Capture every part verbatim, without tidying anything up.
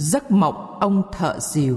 Giấc mộng ông thợ rìu.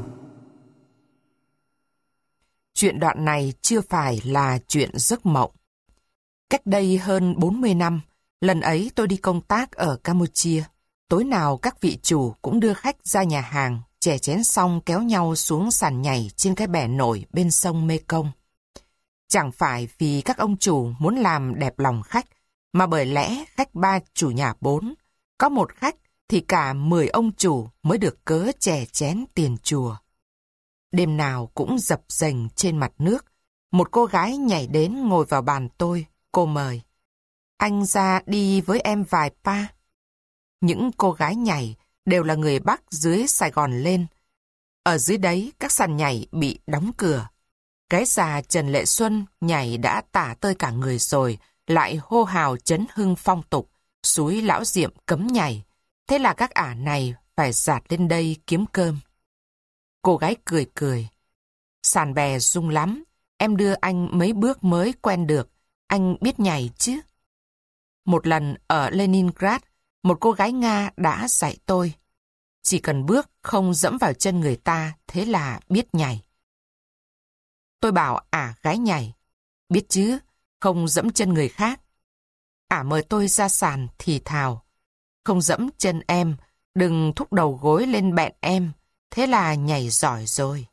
Chuyện đoạn này chưa phải là chuyện giấc mộng. Cách đây hơn bốn mươi năm, lần ấy tôi đi công tác ở Campuchia. Tối nào các vị chủ cũng đưa khách ra nhà hàng, chè chén xong kéo nhau xuống sàn nhảy trên cái bè nổi bên sông Mekong. Chẳng phải vì các ông chủ muốn làm đẹp lòng khách, mà bởi lẽ khách ba chủ nhà bốn, có một khách thì cả mười ông chủ mới được cớ chè chén tiền chùa. Đêm nào cũng dập dềnh trên mặt nước, một cô gái nhảy đến ngồi vào bàn tôi, cô mời: "Anh ra đi với em vài pa." Những cô gái nhảy đều là người Bắc dưới Sài Gòn lên. Ở dưới đấy các sàn nhảy bị đóng cửa. Gái già Trần Lệ Xuân nhảy đã tả tơi cả người rồi, lại hô hào chấn hưng phong tục, xúi lão Diệm cấm nhảy. Thế là các ả này phải dạt lên đây kiếm cơm. Cô gái cười cười: "Sàn bè rung lắm, em đưa anh mấy bước mới quen được, anh biết nhảy chứ?" Một lần ở Leningrad, một cô gái Nga đã dạy tôi: chỉ cần bước không dẫm vào chân người ta, thế là biết nhảy. Tôi bảo ả gái nhảy: "Biết chứ, không dẫm chân người khác." Ả mời tôi ra sàn thì thào: "Không dẫm chân em, đừng thúc đầu gối lên bẹn em, thế là nhảy giỏi rồi."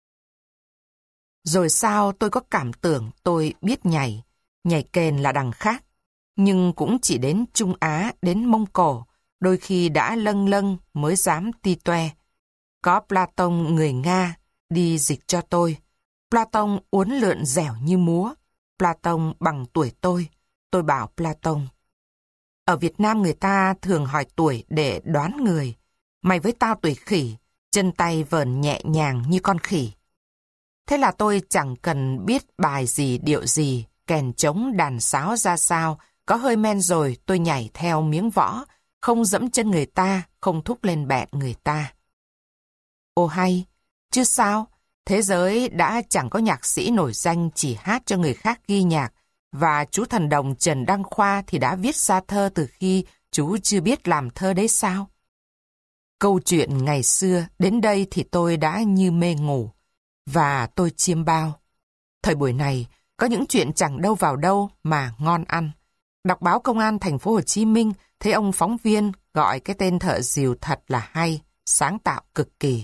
Rồi sao tôi có cảm tưởng tôi biết nhảy, nhảy kền là đằng khác, nhưng cũng chỉ đến Trung Á, đến Mông Cổ, đôi khi đã lâng lâng mới dám ti toe. Có Platon người Nga đi dịch cho tôi. Platon uốn lượn dẻo như múa. Platon bằng tuổi tôi. Tôi bảo Platon: "Ở Việt Nam người ta thường hỏi tuổi để đoán người. Mày với tao tuổi khỉ, chân tay vờn nhẹ nhàng như con khỉ." Thế là tôi chẳng cần biết bài gì điệu gì, kèn trống đàn sáo ra sao, có hơi men rồi tôi nhảy theo miếng võ, không dẫm chân người ta, không thúc lên bẹn người ta. Ô hay, chứ sao, thế giới đã chẳng có nhạc sĩ nổi danh chỉ hát cho người khác ghi nhạc, và chú thần đồng Trần Đăng Khoa thì đã viết ra thơ từ khi chú chưa biết làm thơ đấy sao? Câu chuyện ngày xưa đến đây thì tôi đã như mê ngủ, và tôi chiêm bao. Thời buổi này, có những chuyện chẳng đâu vào đâu mà ngon ăn. Đọc báo Công an thành phố Hồ Chí Minh, thấy ông phóng viên gọi cái tên thợ rìu thật là hay, sáng tạo cực kỳ.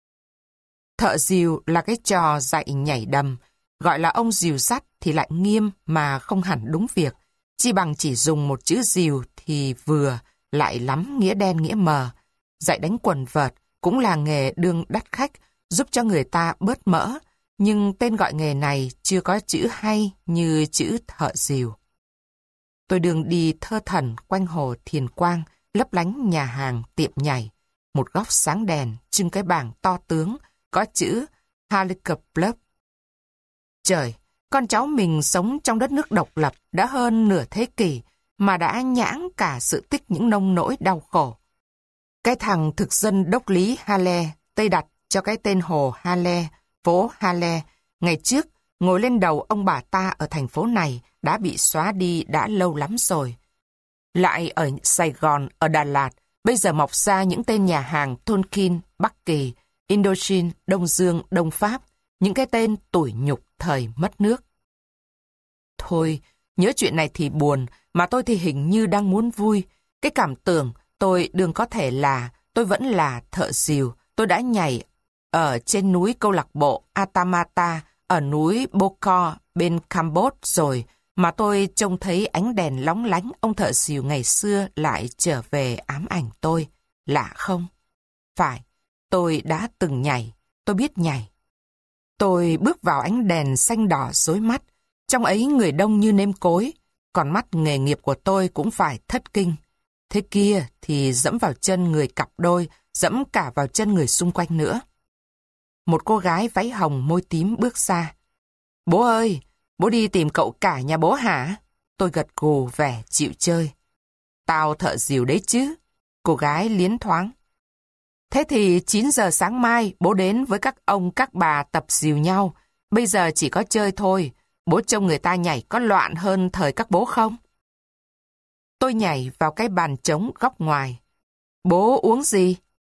Thợ rìu là cái trò dạy nhảy đầm, gọi là ông rìu sắt thì lại nghiêm mà không hẳn đúng việc. Chi bằng chỉ dùng một chữ rìu thì vừa, lại lắm nghĩa đen nghĩa mờ. Dạy đánh quần vợt cũng là nghề đương đắt khách, giúp cho người ta bớt mỡ, nhưng tên gọi nghề này chưa có chữ hay như chữ thợ rìu. Tôi đường đi thơ thẩn quanh hồ Thiền Quang, lấp lánh nhà hàng, tiệm nhảy. Một góc sáng đèn, trưng cái bảng to tướng, có chữ Halika Club. Trời, con cháu mình sống trong đất nước độc lập đã hơn nửa thế kỷ, mà đã nhãng cả sự tích những nông nỗi đau khổ. Cái thằng thực dân đốc lý Hale, Tây đặt cho cái tên hồ Hale, phố Hale, ngày trước ngồi lên đầu ông bà ta ở thành phố này đã bị xóa đi đã lâu lắm rồi. Lại ở Sài Gòn, ở Đà Lạt, bây giờ mọc ra những tên nhà hàng Tonkin, Bắc Kỳ, Indochine, Đông Dương, Đông Pháp, những cái tên tủi nhục thời mất nước. Thôi, nhớ chuyện này thì buồn, mà tôi thì hình như đang muốn vui. Cái cảm tưởng tôi đương có thể là, tôi vẫn là thợ rìu, tôi đã nhảy ở trên núi câu lạc bộ Atamata, ở núi Bokor bên Campuchia rồi, mà tôi trông thấy ánh đèn lóng lánh ông thợ rìu ngày xưa lại trở về ám ảnh tôi. Lạ không? Phải, tôi đã từng nhảy, tôi biết nhảy. Tôi bước vào ánh đèn xanh đỏ rối mắt, trong ấy người đông như nêm cối, còn mắt nghề nghiệp của tôi cũng phải thất kinh. Thế kia thì dẫm vào chân người cặp đôi, dẫm cả vào chân người xung quanh nữa. Một cô gái váy hồng môi tím bước ra. "Bố ơi, bố đi tìm cậu cả nhà bố hả?" Tôi gật gù vẻ chịu chơi. "Tao thợ rìu đấy chứ." Cô gái liến thoáng. "Thế thì chín giờ sáng mai bố đến với các ông các bà tập rìu nhau. Bây giờ chỉ có chơi thôi. Bố trông người ta nhảy có loạn hơn thời các bố không?" Tôi nhảy vào cái bàn trống góc ngoài. "Bố uống gì?"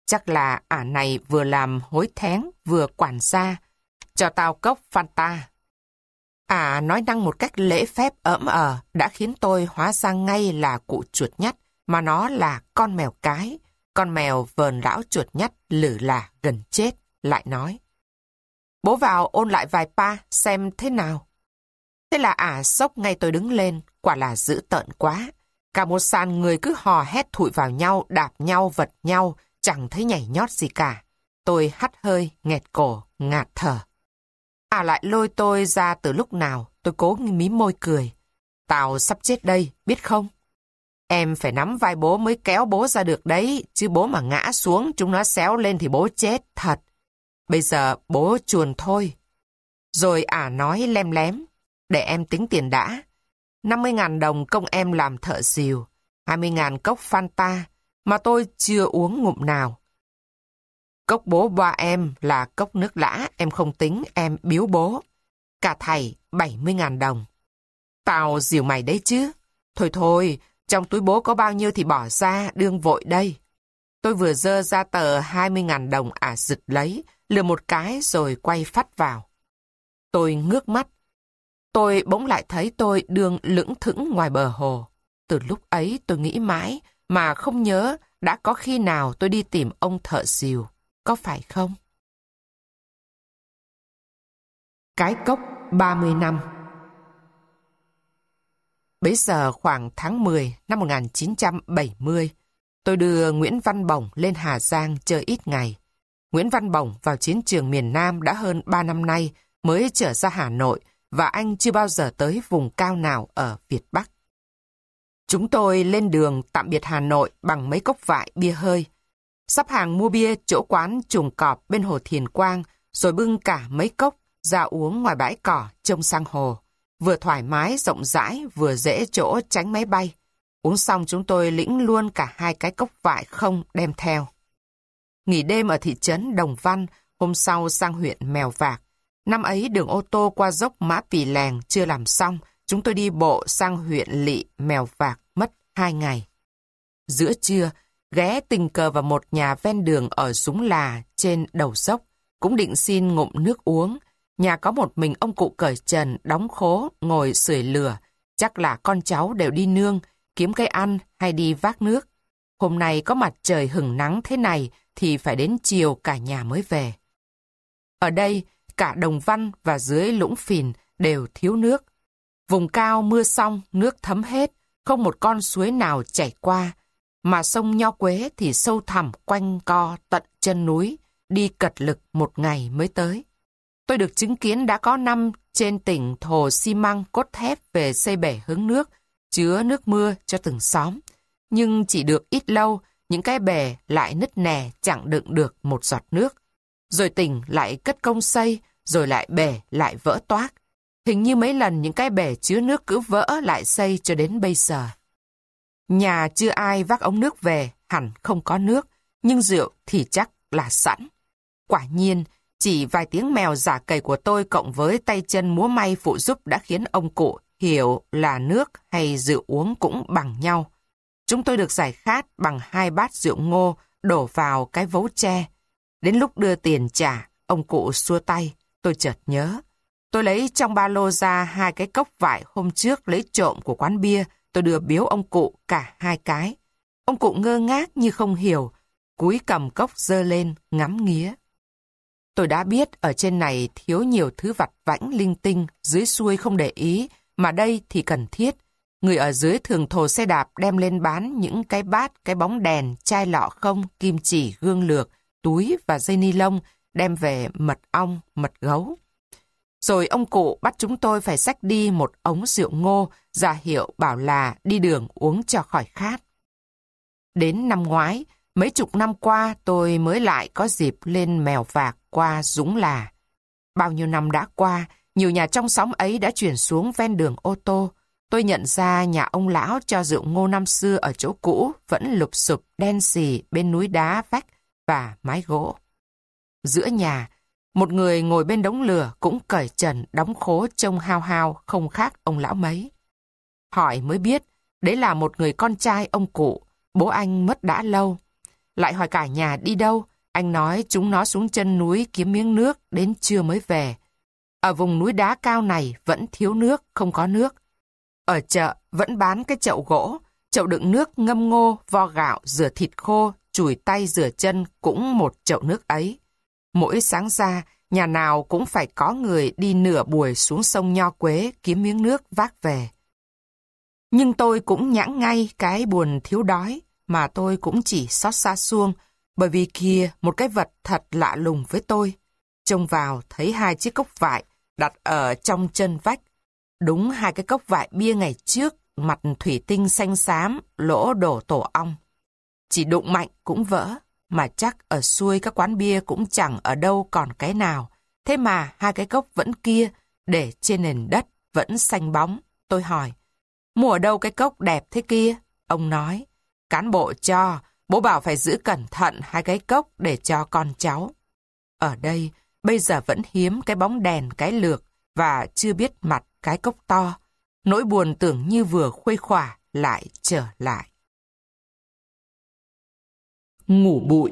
Chắc là ả này vừa làm hối thén, vừa quản gia. Cho tao cốc Fanta. Ả nói năng một cách lễ phép ỡm ờ đã khiến tôi hóa ra ngay là cụ chuột nhắt, mà nó là con mèo cái. Con mèo vờn lão chuột nhắt lử là gần chết, lại nói. Bố vào ôn lại vài pa, xem thế nào. Thế là ả sốc ngay tôi đứng lên, quả là dữ tợn quá. Cả một sàn người cứ hò hét thụi vào nhau, đạp nhau, vật nhau, chẳng thấy nhảy nhót gì cả. Tôi hắt hơi, nghẹt cổ, ngạt thở. Ả lại lôi tôi ra từ lúc nào, tôi cố mím môi cười. Tao sắp chết đây, biết không? Em phải nắm vai bố mới kéo bố ra được đấy, chứ bố mà ngã xuống, chúng nó xéo lên thì bố chết, thật. Bây giờ bố chuồn thôi. Rồi ả nói lem lém, để em tính tiền đã. năm mươi ngàn đồng công em làm thợ rìu, hai mươi ngàn cốc Fanta, mà tôi chưa uống ngụm nào. Cốc bố boa em là cốc nước lã, em không tính, em biếu bố. Cả thầy bảy mươi ngàn đồng. Tao dìu mày đấy chứ. Thôi thôi, trong túi bố có bao nhiêu thì bỏ ra, đương vội đây. Tôi vừa dơ ra tờ hai mươi ngàn đồng ả giật lấy, lừa một cái rồi quay phắt vào. Tôi ngước mắt. Tôi bỗng lại thấy tôi đương lững thững ngoài bờ hồ. Từ lúc ấy tôi nghĩ mãi, mà không nhớ đã có khi nào tôi đi tìm ông thợ rìu, có phải không? Cái cốc ba mươi năm. Bấy giờ khoảng tháng mười năm một nghìn chín trăm bảy mươi, tôi đưa Nguyễn Văn Bổng lên Hà Giang chơi ít ngày. Nguyễn Văn Bổng vào chiến trường miền Nam đã hơn ba năm nay mới trở ra Hà Nội, và anh chưa bao giờ tới vùng cao nào ở Việt Bắc. Chúng tôi lên đường tạm biệt Hà Nội bằng mấy cốc vại bia hơi. Sắp hàng mua bia chỗ quán Chuồng Cọp bên hồ Thiền Quang, rồi bưng cả mấy cốc ra uống ngoài bãi cỏ trông sang hồ. Vừa thoải mái, rộng rãi, vừa dễ chỗ tránh máy bay. Uống xong chúng tôi lĩnh luôn cả hai cái cốc vại không đem theo. Nghỉ đêm ở thị trấn Đồng Văn, hôm sau sang huyện Mèo Vạc. Năm ấy đường ô tô qua dốc Mã Pì Lèng chưa làm xong, chúng tôi đi bộ sang huyện Lỵ, Mèo Vạc mất hai ngày. Giữa trưa, ghé tình cờ vào một nhà ven đường ở Dúng Là trên đầu dốc, cũng định xin ngụm nước uống. Nhà có một mình ông cụ cởi trần, đóng khố, ngồi sưởi lửa. Chắc là con cháu đều đi nương, kiếm cái ăn hay đi vác nước. Hôm nay có mặt trời hửng nắng thế này thì phải đến chiều cả nhà mới về. Ở đây, cả Đồng Văn và dưới Lũng Phìn đều thiếu nước. Vùng cao mưa xong, nước thấm hết, không một con suối nào chảy qua. Mà sông Nho Quế thì sâu thẳm quanh co tận chân núi, đi cật lực một ngày mới tới. Tôi được chứng kiến đã có năm trên tỉnh thồ xi măng cốt thép về xây bể hứng nước, chứa nước mưa cho từng xóm. Nhưng chỉ được ít lâu, những cái bể lại nứt nẻ chẳng đựng được một giọt nước. Rồi tỉnh lại cất công xây, rồi lại bể lại vỡ toác. Hình như mấy lần những cái bể chứa nước cứ vỡ lại xây cho đến bây giờ. Nhà chưa ai vác ống nước về, hẳn không có nước, nhưng rượu thì chắc là sẵn. Quả nhiên, chỉ vài tiếng mèo giả cầy của tôi cộng với tay chân múa may phụ giúp đã khiến ông cụ hiểu là nước hay rượu uống cũng bằng nhau. Chúng tôi được giải khát bằng hai bát rượu ngô đổ vào cái vấu tre. Đến lúc đưa tiền trả, ông cụ xua tay, tôi chợt nhớ. Tôi lấy trong ba lô ra hai cái cốc vải hôm trước lấy trộm của quán bia, tôi đưa biếu ông cụ cả hai cái. Ông cụ ngơ ngác như không hiểu, cúi cầm cốc giơ lên ngắm nghía. Tôi đã biết ở trên này thiếu nhiều thứ vặt vãnh linh tinh, dưới xuôi không để ý, mà đây thì cần thiết. Người ở dưới thường thồ xe đạp đem lên bán những cái bát, cái bóng đèn, chai lọ không, kim chỉ, gương lược, túi và dây ni lông, đem về mật ong, mật gấu. Rồi ông cụ bắt chúng tôi phải xách đi một ống rượu ngô, ra hiệu bảo là đi đường uống cho khỏi khát. Đến năm ngoái, mấy chục năm qua tôi mới lại có dịp lên Mèo Vạc qua Dúng Là. Bao nhiêu năm đã qua, nhiều nhà trong xóm ấy đã chuyển xuống ven đường ô tô. Tôi nhận ra nhà ông lão cho rượu ngô năm xưa ở chỗ cũ vẫn lụp xụp đen xì bên núi đá vách và mái gỗ. Giữa nhà, một người ngồi bên đống lửa cũng cởi trần đóng khố trông hao hao không khác ông lão mấy. Hỏi mới biết, đấy là một người con trai ông cụ, bố anh mất đã lâu. lại hỏi cả nhà đi đâu. Anh nói chúng nó xuống chân núi kiếm miếng nước, đến trưa mới về. Ở vùng núi đá cao này vẫn thiếu nước, không có nước. Ở chợ vẫn bán cái chậu gỗ, chậu đựng nước ngâm ngô, vo gạo, rửa thịt khô, chùi tay rửa chân cũng một chậu nước ấy. Mỗi sáng ra, nhà nào cũng phải có người đi nửa buổi xuống sông Nho Quế kiếm miếng nước vác về. Nhưng tôi cũng nhãng ngay cái buồn thiếu đói, mà tôi cũng chỉ xót xa xuông, bởi vì kia một cái vật thật lạ lùng với tôi. Trông vào thấy hai chiếc cốc vại đặt ở trong chân vách. Đúng hai cái cốc vại bia ngày trước, mặt thủy tinh xanh xám, lỗ đổ tổ ong. Chỉ đụng mạnh cũng vỡ, mà chắc ở xuôi các quán bia cũng chẳng ở đâu còn cái nào. Thế mà hai cái cốc vẫn kia, để trên nền đất, vẫn xanh bóng. Tôi hỏi, mua ở đâu cái cốc đẹp thế kia? Ông nói, cán bộ cho, bố bảo phải giữ cẩn thận hai cái cốc để cho con cháu. Ở đây, bây giờ vẫn hiếm cái bóng đèn cái lược và chưa biết mặt cái cốc to. Nỗi buồn tưởng như vừa khuây khỏa lại trở lại. Ngủ bụi.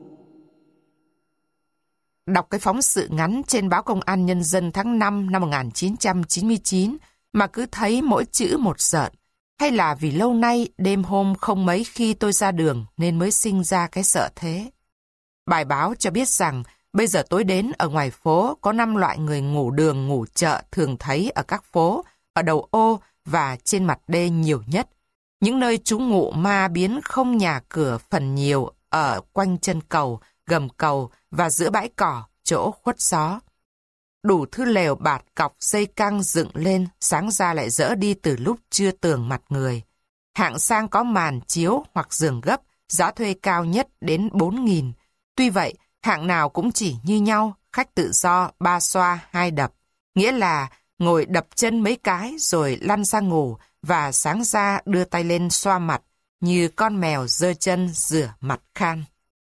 Đọc cái phóng sự ngắn trên báo Công an Nhân dân tháng năm năm một nghìn chín trăm chín mươi chín mà cứ thấy mỗi chữ một rợn, hay là vì lâu nay đêm hôm không mấy khi tôi ra đường nên mới sinh ra cái sợ thế. Bài báo cho biết rằng bây giờ tối đến ở ngoài phố có năm loại người ngủ đường ngủ chợ thường thấy ở các phố, ở đầu ô và trên mặt đê nhiều nhất. Những nơi trú ngụ ma biến không nhà cửa phần nhiều ở quanh chân cầu, gầm cầu và giữa bãi cỏ, chỗ khuất gió. Đủ thứ lều bạt cọc dây căng dựng lên, sáng ra lại dỡ đi từ lúc chưa tường mặt người. Hạng sang có màn chiếu hoặc giường gấp, giá thuê cao nhất đến bốn nghìn. Tuy vậy, hạng nào cũng chỉ như nhau, khách tự do, ba xoa, hai đập. Nghĩa là ngồi đập chân mấy cái rồi lăn ra ngủ và sáng ra đưa tay lên xoa mặt, như con mèo giơ chân rửa mặt khan.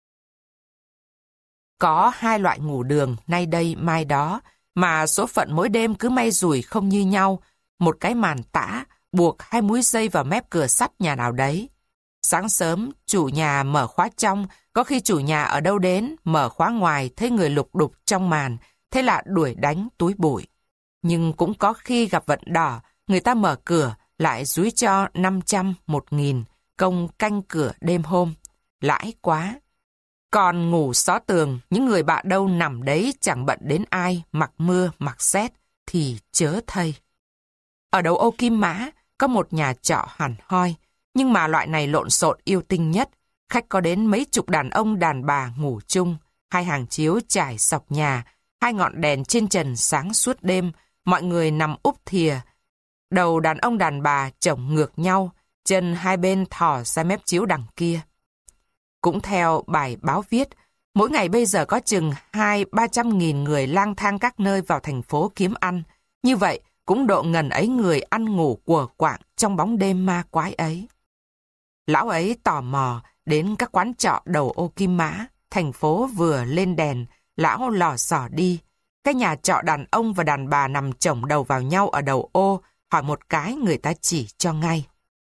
Có hai loại ngủ đường nay đây mai đó, mà số phận mỗi đêm cứ may rủi không như nhau. Một cái màn tã, buộc hai múi dây vào mép cửa sắt nhà nào đấy. Sáng sớm, chủ nhà mở khóa trong, có khi chủ nhà ở đâu đến, mở khóa ngoài, thấy người lục đục trong màn, thế là đuổi đánh túi bụi. Nhưng cũng có khi gặp vận đỏ, người ta mở cửa, lại dúi cho năm trăm, một nghìn, công canh cửa đêm hôm. Lãi quá. Còn ngủ xó tường, những người bạ đâu nằm đấy chẳng bận đến ai, mặc mưa, mặc rét, thì chớ thây. Ở đầu ô Kim Mã, có một nhà trọ hẳn hoi, nhưng mà loại này lộn xộn yêu tinh nhất. Khách có đến mấy chục đàn ông đàn bà ngủ chung, hai hàng chiếu trải dọc nhà, hai ngọn đèn trên trần sáng suốt đêm, mọi người nằm úp thìa. Đầu đàn ông đàn bà chồng ngược nhau, chân hai bên thò ra mép chiếu đằng kia. Cũng theo bài báo viết, mỗi ngày bây giờ có chừng hai ba trăm nghìn người lang thang các nơi vào thành phố kiếm ăn. Như vậy, cũng độ ngần ấy người ăn ngủ của quạng trong bóng đêm ma quái ấy. Lão ấy tò mò đến các quán trọ đầu ô Kim Mã, thành phố vừa lên đèn, lão lò xò đi. Cái nhà trọ đàn ông và đàn bà nằm chồng đầu vào nhau ở đầu ô, hỏi một cái người ta chỉ cho ngay.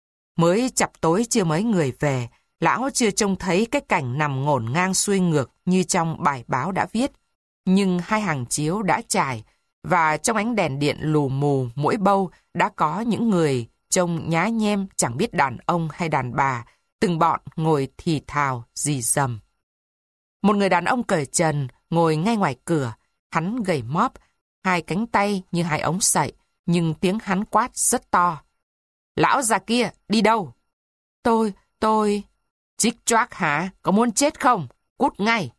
Mới chập tối chưa mấy người về, lão chưa trông thấy cái cảnh nằm ngổn ngang xuôi ngược như trong bài báo đã viết. Nhưng hai hàng chiếu đã trải, và trong ánh đèn điện lù mù mỗi bâu đã có những người trông nhá nhem chẳng biết đàn ông hay đàn bà, từng bọn ngồi thì thào rì rầm. Một người đàn ông cởi trần ngồi ngay ngoài cửa, hắn gầy móp, hai cánh tay như hai ống sậy, nhưng tiếng hắn quát rất to. Lão già kia, đi đâu? Tôi, tôi... Chích choác hả? Có muốn chết không? Cút ngay!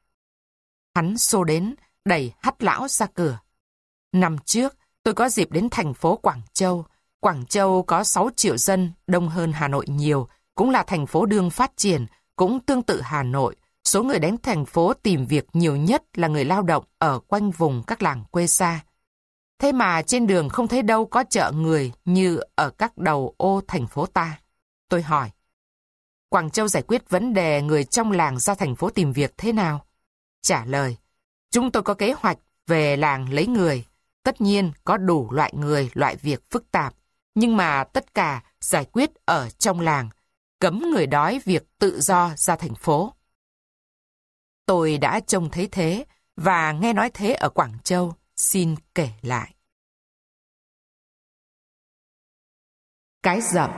Hắn xô đến, đẩy hắt lão ra cửa. Năm trước, tôi có dịp đến thành phố Quảng Châu. Quảng Châu có sáu triệu dân, đông hơn Hà Nội nhiều, cũng là thành phố đương phát triển, cũng tương tự Hà Nội. Số người đến thành phố tìm việc nhiều nhất là người lao động ở quanh vùng các làng quê xa. Thế mà trên đường không thấy đâu có chợ người như ở các đầu ô thành phố ta. Tôi hỏi, Quảng Châu giải quyết vấn đề người trong làng ra thành phố tìm việc thế nào? Trả lời, chúng tôi có kế hoạch về làng lấy người. Tất nhiên có đủ loại người, loại việc phức tạp, nhưng mà tất cả giải quyết ở trong làng. Cấm người đói việc tự do ra thành phố. Tôi đã trông thấy thế và nghe nói thế ở Quảng Châu, xin kể lại. Cái Dậm.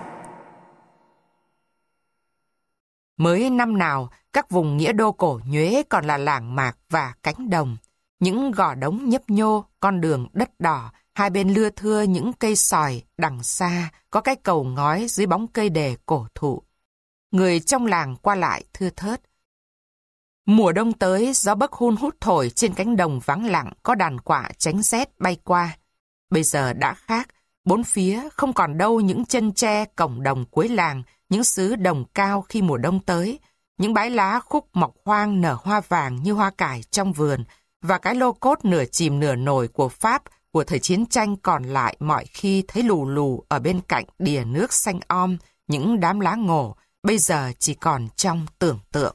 Mới năm nào, các vùng nghĩa đô cổ Nhuế còn là làng mạc và cánh đồng. Những gò đống nhấp nhô, con đường đất đỏ, hai bên lưa thưa những cây sòi, đằng xa có cái cầu ngói dưới bóng cây đề cổ thụ. Người trong làng qua lại thưa thớt. Mùa đông tới, gió bấc hun hút thổi trên cánh đồng vắng lặng có đàn quạ tránh rét bay qua. Bây giờ đã khác, bốn phía không còn đâu những chân tre cổng đồng cuối làng, những xứ đồng cao khi mùa đông tới, những bãi lá khúc mọc hoang nở hoa vàng như hoa cải trong vườn, và cái lô cốt nửa chìm nửa nổi của Pháp của thời chiến tranh còn lại mọi khi thấy lù lù ở bên cạnh đìa nước xanh om, những đám lá ngổ, bây giờ chỉ còn trong tưởng tượng.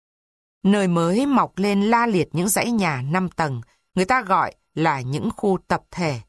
Nơi mới mọc lên la liệt những dãy nhà năm tầng, người ta gọi là những khu tập thể.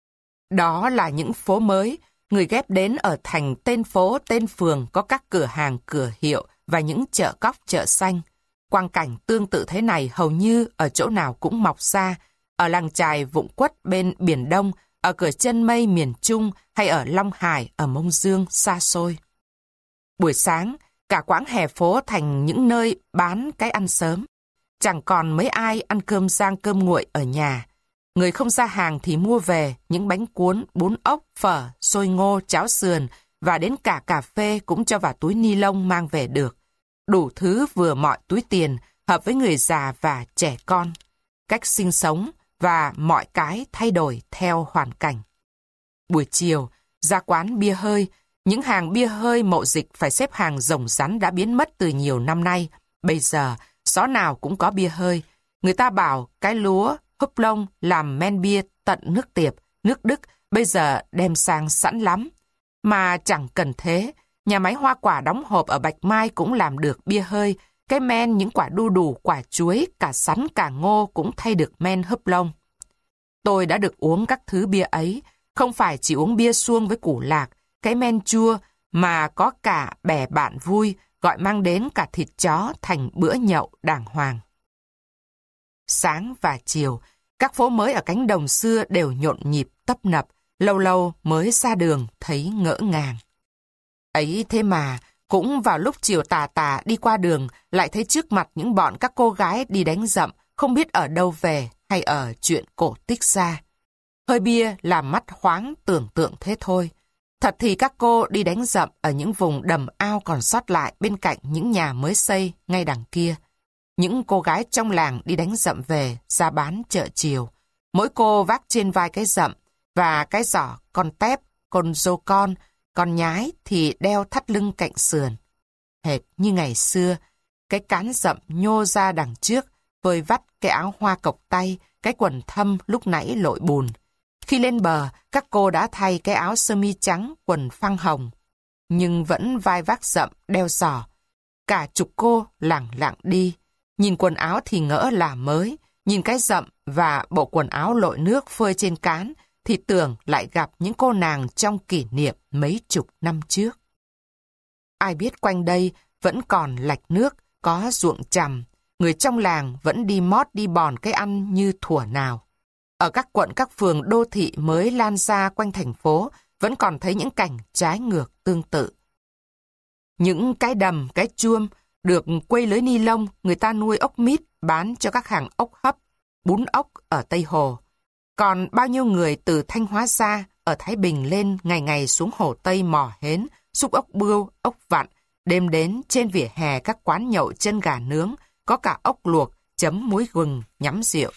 Đó là những phố mới, người ghép đến ở thành tên phố, tên phường có các cửa hàng, cửa hiệu và những chợ cóc, chợ xanh. Quang cảnh tương tự thế này hầu như ở chỗ nào cũng mọc ra, ở làng chài Vụng Quất bên Biển Đông, ở cửa Chân Mây miền Trung hay ở Long Hải ở Mông Dương xa xôi. Buổi sáng, cả quãng hè phố thành những nơi bán cái ăn sớm. Chẳng còn mấy ai ăn cơm rang cơm nguội ở nhà. Người không ra hàng thì mua về những bánh cuốn, bún ốc, phở, xôi ngô, cháo sườn và đến cả cà phê cũng cho vào túi ni lông mang về được. Đủ thứ vừa mọi túi tiền, hợp với người già và trẻ con. Cách sinh sống và mọi cái thay đổi theo hoàn cảnh. Buổi chiều, ra quán bia hơi, những hàng bia hơi mậu dịch phải xếp hàng rồng rắn đã biến mất từ nhiều năm nay. Bây giờ, xó nào cũng có bia hơi. Người ta bảo cái lúa húp lông làm men bia tận nước Tiệp, nước Đức, bây giờ đem sang sẵn lắm. Mà chẳng cần thế, nhà máy hoa quả đóng hộp ở Bạch Mai cũng làm được bia hơi. Cái men, những quả đu đủ, quả chuối, cả sắn, cả ngô cũng thay được men húp lông. Tôi đã được uống các thứ bia ấy, không phải chỉ uống bia suông với củ lạc, cái men chua, mà có cả bè bạn vui, gọi mang đến cả thịt chó thành bữa nhậu đàng hoàng. Sáng và chiều, các phố mới ở cánh đồng xưa đều nhộn nhịp tấp nập, lâu lâu mới ra đường thấy ngỡ ngàng. Ấy thế mà, cũng vào lúc chiều tà tà đi qua đường, lại thấy trước mặt những bọn các cô gái đi đánh dậm, không biết ở đâu về hay ở chuyện cổ tích xa. Hơi bia làm mắt khoáng tưởng tượng thế thôi. Thật thì các cô đi đánh dậm ở những vùng đầm ao còn sót lại bên cạnh những nhà mới xây ngay đằng kia. Những cô gái trong làng đi đánh dậm về, ra bán chợ chiều. Mỗi cô vác trên vai cái dậm và cái giỏ, con tép, con rô con, con nhái thì đeo thắt lưng cạnh sườn. Hệt như ngày xưa, cái cán dậm nhô ra đằng trước, vơi vắt cái áo hoa cộc tay, cái quần thâm lúc nãy lội bùn. Khi lên bờ, các cô đã thay cái áo sơ mi trắng, quần phăng hồng, nhưng vẫn vai vác dậm, đeo giỏ. Cả chục cô lẳng lặng đi, nhìn quần áo thì ngỡ là mới, nhìn cái dậm và bộ quần áo lội nước phơi trên cán, thì tưởng lại gặp những cô nàng trong kỷ niệm mấy chục năm trước. Ai biết quanh đây vẫn còn lạch nước, có ruộng chằm, người trong làng vẫn đi mót đi bòn cái ăn như thuở nào. Ở các quận các phường đô thị mới lan ra quanh thành phố, vẫn còn thấy những cảnh trái ngược tương tự. Những cái đầm, cái chuông, được quây lưới ni lông, người ta nuôi ốc mít bán cho các hàng ốc hấp, bún ốc ở Tây Hồ. Còn bao nhiêu người từ Thanh Hóa ra, ở Thái Bình lên ngày ngày xuống Hồ Tây mò hến, xúc ốc bươu, ốc vặn, đêm đến trên vỉa hè các quán nhậu chân gà nướng, có cả ốc luộc, chấm muối gừng, nhắm rượu.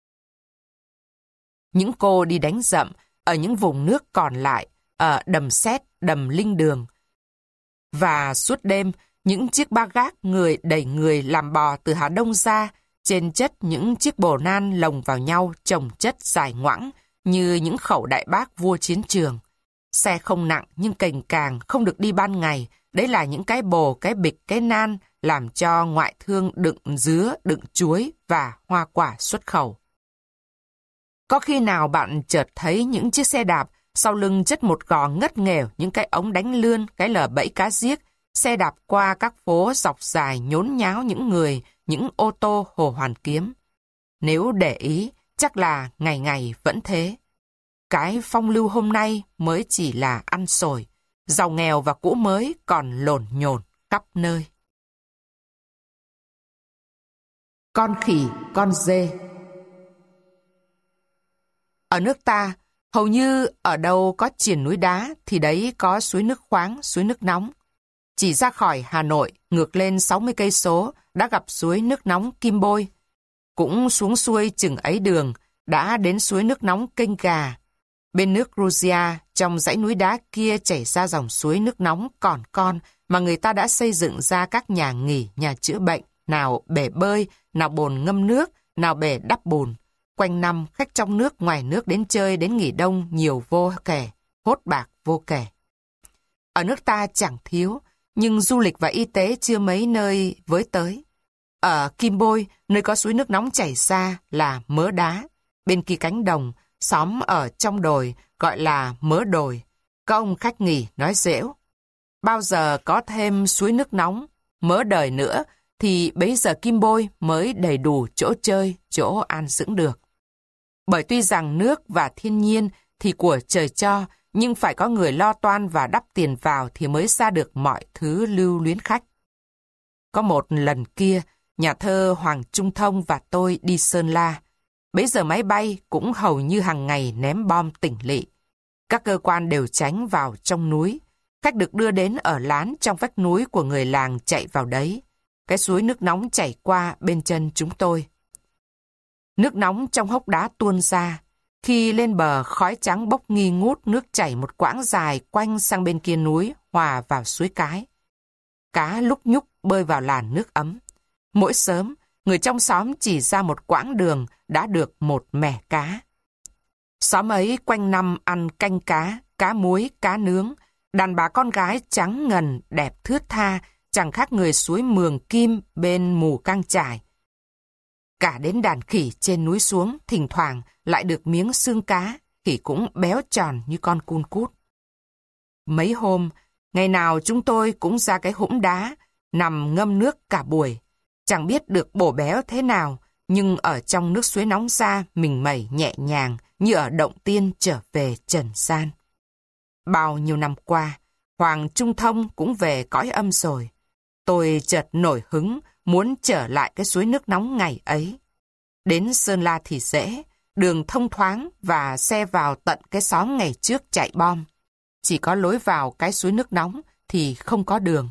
Những cô đi đánh dậm ở những vùng nước còn lại, ở đầm Sét, đầm Linh Đường. Và suốt đêm, những chiếc ba gác người đẩy người làm bò từ Hà Đông ra, trên chất những chiếc bồ nan lồng vào nhau chồng chất dài ngoẵng như những khẩu đại bác vua chiến trường. Xe không nặng nhưng cành càng không được đi ban ngày, đấy là những cái bồ, cái bịch, cái nan làm cho ngoại thương đựng dứa, đựng chuối và hoa quả xuất khẩu. Có khi nào bạn chợt thấy những chiếc xe đạp sau lưng chất một gò ngất nghèo những cái ống đánh lươn, cái lờ bẫy cá giếc, Xe đạp qua các phố dọc dài nhốn nháo những người, những ô tô Hồ Hoàn Kiếm. Nếu để ý, chắc là ngày ngày vẫn thế. Cái phong lưu hôm nay mới chỉ là ăn xổi, giàu nghèo và cũ mới còn lổn nhổn khắp nơi. Con khỉ, con dê. Ở nước ta, hầu như ở đâu có triền núi đá thì đấy có suối nước khoáng, suối nước nóng. Chỉ ra khỏi Hà Nội, ngược lên sáu mươi cây số đã gặp suối nước nóng Kim Bôi. Cũng xuống xuôi chừng ấy đường, đã đến suối nước nóng Kênh Gà. Bên nước Georgia, trong dãy núi đá kia chảy ra dòng suối nước nóng còn con mà người ta đã xây dựng ra các nhà nghỉ, nhà chữa bệnh, nào bể bơi, nào bồn ngâm nước, nào bể đắp bùn. Quanh năm, khách trong nước ngoài nước đến chơi đến nghỉ đông nhiều vô kể, hốt bạc vô kể. Ở nước ta chẳng thiếu, nhưng du lịch và y tế chưa mấy nơi với tới. Ở Kim Bôi, nơi có suối nước nóng chảy ra là Mớ Đá. Bên kia cánh đồng, xóm ở trong đồi gọi là Mớ Đồi. Các ông khách nghỉ nói giễu. Bao giờ có thêm suối nước nóng, Mớ Đời nữa, thì bấy giờ Kim Bôi mới đầy đủ chỗ chơi, chỗ an dưỡng được. Bởi tuy rằng nước và thiên nhiên thì của trời cho, nhưng phải có người lo toan và đắp tiền vào thì mới ra được mọi thứ lưu luyến khách. Có một lần kia, nhà thơ Hoàng Trung Thông và tôi đi Sơn La. Bấy giờ máy bay cũng hầu như hàng ngày ném bom tỉnh lỵ. Các cơ quan đều tránh vào trong núi. Khách được đưa đến ở lán trong vách núi của người làng chạy vào đấy. Cái suối nước nóng chảy qua bên chân chúng tôi. Nước nóng trong hốc đá tuôn ra. Khi lên bờ, khói trắng bốc nghi ngút, nước chảy một quãng dài quanh sang bên kia núi, hòa vào suối cái. Cá lúc nhúc bơi vào làn nước ấm. Mỗi sớm, người trong xóm chỉ ra một quãng đường đã được một mẻ cá. Xóm ấy quanh năm ăn canh cá, cá muối, cá nướng. Đàn bà con gái trắng ngần, đẹp thướt tha, chẳng khác người suối Mường Kim bên Mù Cang Chải. Cả đến đàn khỉ trên núi xuống, thỉnh thoảng lại được miếng xương cá, khỉ cũng béo tròn như con cun cút. Mấy hôm, ngày nào chúng tôi cũng ra cái hũng đá, nằm ngâm nước cả buổi. Chẳng biết được bổ béo thế nào, nhưng ở trong nước suối nóng ra, mình mẩy nhẹ nhàng như ở động tiên trở về trần gian. Bao nhiêu năm qua, Hoàng Trung Thông cũng về cõi âm rồi. Tôi chợt nổi hứng, muốn trở lại cái suối nước nóng ngày ấy. Đến Sơn La thì dễ, đường thông thoáng và xe vào tận cái xóm ngày trước chạy bom. Chỉ có lối vào cái suối nước nóng thì không có đường.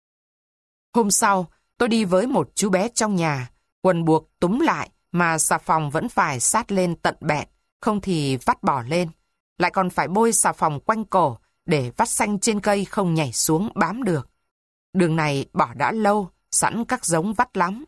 Hôm sau, tôi đi với một chú bé trong nhà, quần buộc túm lại mà xà phòng vẫn phải sát lên tận bẹn, không thì vắt bỏ lên. Lại còn phải bôi xà phòng quanh cổ để vắt xanh trên cây không nhảy xuống bám được. Đường này bỏ đã lâu, sẵn các giống vắt lắm.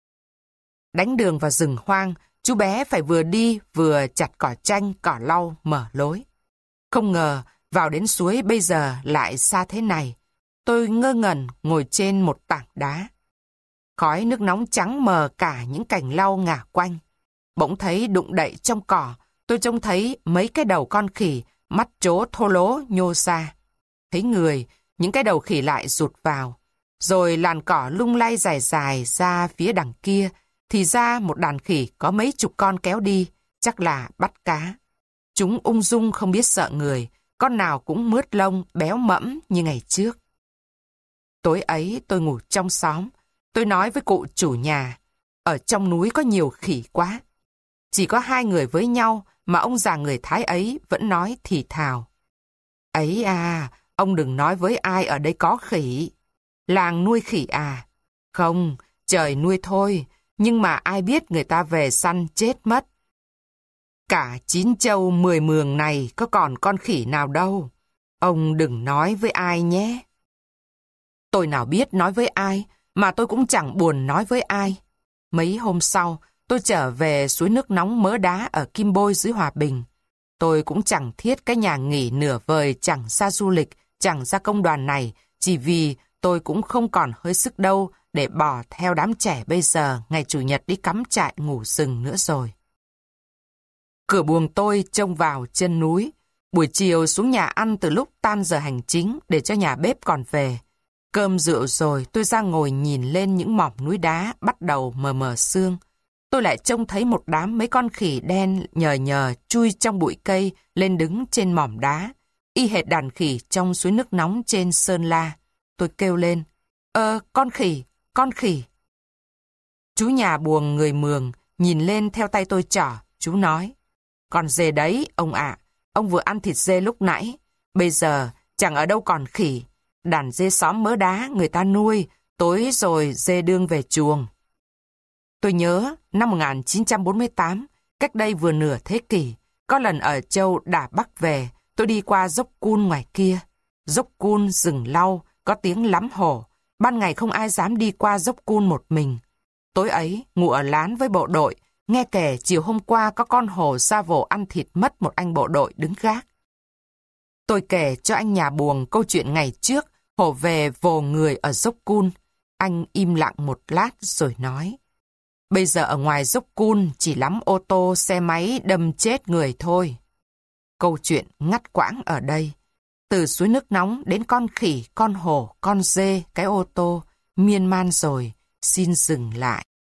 Đánh đường vào rừng hoang, chú bé phải vừa đi vừa chặt cỏ chanh, cỏ lau mở lối. Không ngờ, vào đến suối bây giờ lại xa thế này. Tôi ngơ ngẩn ngồi trên một tảng đá. Khói nước nóng trắng mờ cả những cành lau ngả quanh. Bỗng thấy đụng đậy trong cỏ, tôi trông thấy mấy cái đầu con khỉ, mắt trố thô lố nhô ra. Thấy người, những cái đầu khỉ lại rụt vào. Rồi làn cỏ lung lay dài dài ra phía đằng kia, thì ra một đàn khỉ có mấy chục con kéo đi, chắc là bắt cá. Chúng ung dung không biết sợ người, con nào cũng mướt lông, béo mẫm như ngày trước. Tối ấy tôi ngủ trong xóm, tôi nói với cụ chủ nhà, ở trong núi có nhiều khỉ quá. Chỉ có hai người với nhau mà ông già người Thái ấy vẫn nói thì thào. Ấy à, ông đừng nói với ai ở đây có khỉ. Làng nuôi khỉ à? Không, trời nuôi thôi, nhưng mà ai biết người ta về săn chết mất. Cả chín châu mười mường này có còn con khỉ nào đâu. Ông đừng nói với ai nhé. Tôi nào biết nói với ai, mà tôi cũng chẳng buồn nói với ai. Mấy hôm sau, tôi trở về suối nước nóng Mớ Đá ở Kim Bôi dưới Hòa Bình. Tôi cũng chẳng thiết cái nhà nghỉ nửa vời, chẳng ra du lịch, chẳng ra công đoàn này, chỉ vì tôi cũng không còn hơi sức đâu để bỏ theo đám trẻ bây giờ ngày Chủ nhật đi cắm trại ngủ rừng nữa rồi. Cửa buồng tôi trông vào chân núi. Buổi chiều xuống nhà ăn từ lúc tan giờ hành chính để cho nhà bếp còn về. Cơm rượu rồi, tôi ra ngồi nhìn lên những mỏm núi đá bắt đầu mờ mờ sương. Tôi lại trông thấy một đám mấy con khỉ đen nhờ nhờ chui trong bụi cây lên đứng trên mỏm đá, y hệt đàn khỉ trong suối nước nóng trên Sơn La. Tôi kêu lên, ơ, con khỉ, con khỉ. Chú nhà buồng người Mường nhìn lên theo tay tôi trỏ, chú nói, con dê đấy, ông ạ, ông vừa ăn thịt dê lúc nãy, bây giờ chẳng ở đâu còn khỉ. Đàn dê xóm mớ đá người ta nuôi, tối rồi dê đương về chuồng. Tôi nhớ năm một nghìn chín trăm bốn mươi tám, cách đây vừa nửa thế kỷ, có lần ở châu Đà Bắc về, tôi đi qua dốc Cun ngoài kia. Dốc Cun rừng lau, có tiếng lắm hổ. Ban ngày không ai dám đi qua dốc Cun một mình. Tối ấy, ngủ ở lán với bộ đội, nghe kể chiều hôm qua có con hổ sa vồ ăn thịt mất một anh bộ đội đứng gác. Tôi kể cho anh nhà buồng câu chuyện ngày trước, hổ về vồ người ở dốc Cun. Anh im lặng một lát rồi nói, bây giờ ở ngoài dốc Cun chỉ lắm ô tô, xe máy đâm chết người thôi. Câu chuyện ngắt quãng ở đây. Từ suối nước nóng đến con khỉ, con hổ, con dê, cái ô tô, miên man rồi, xin dừng lại.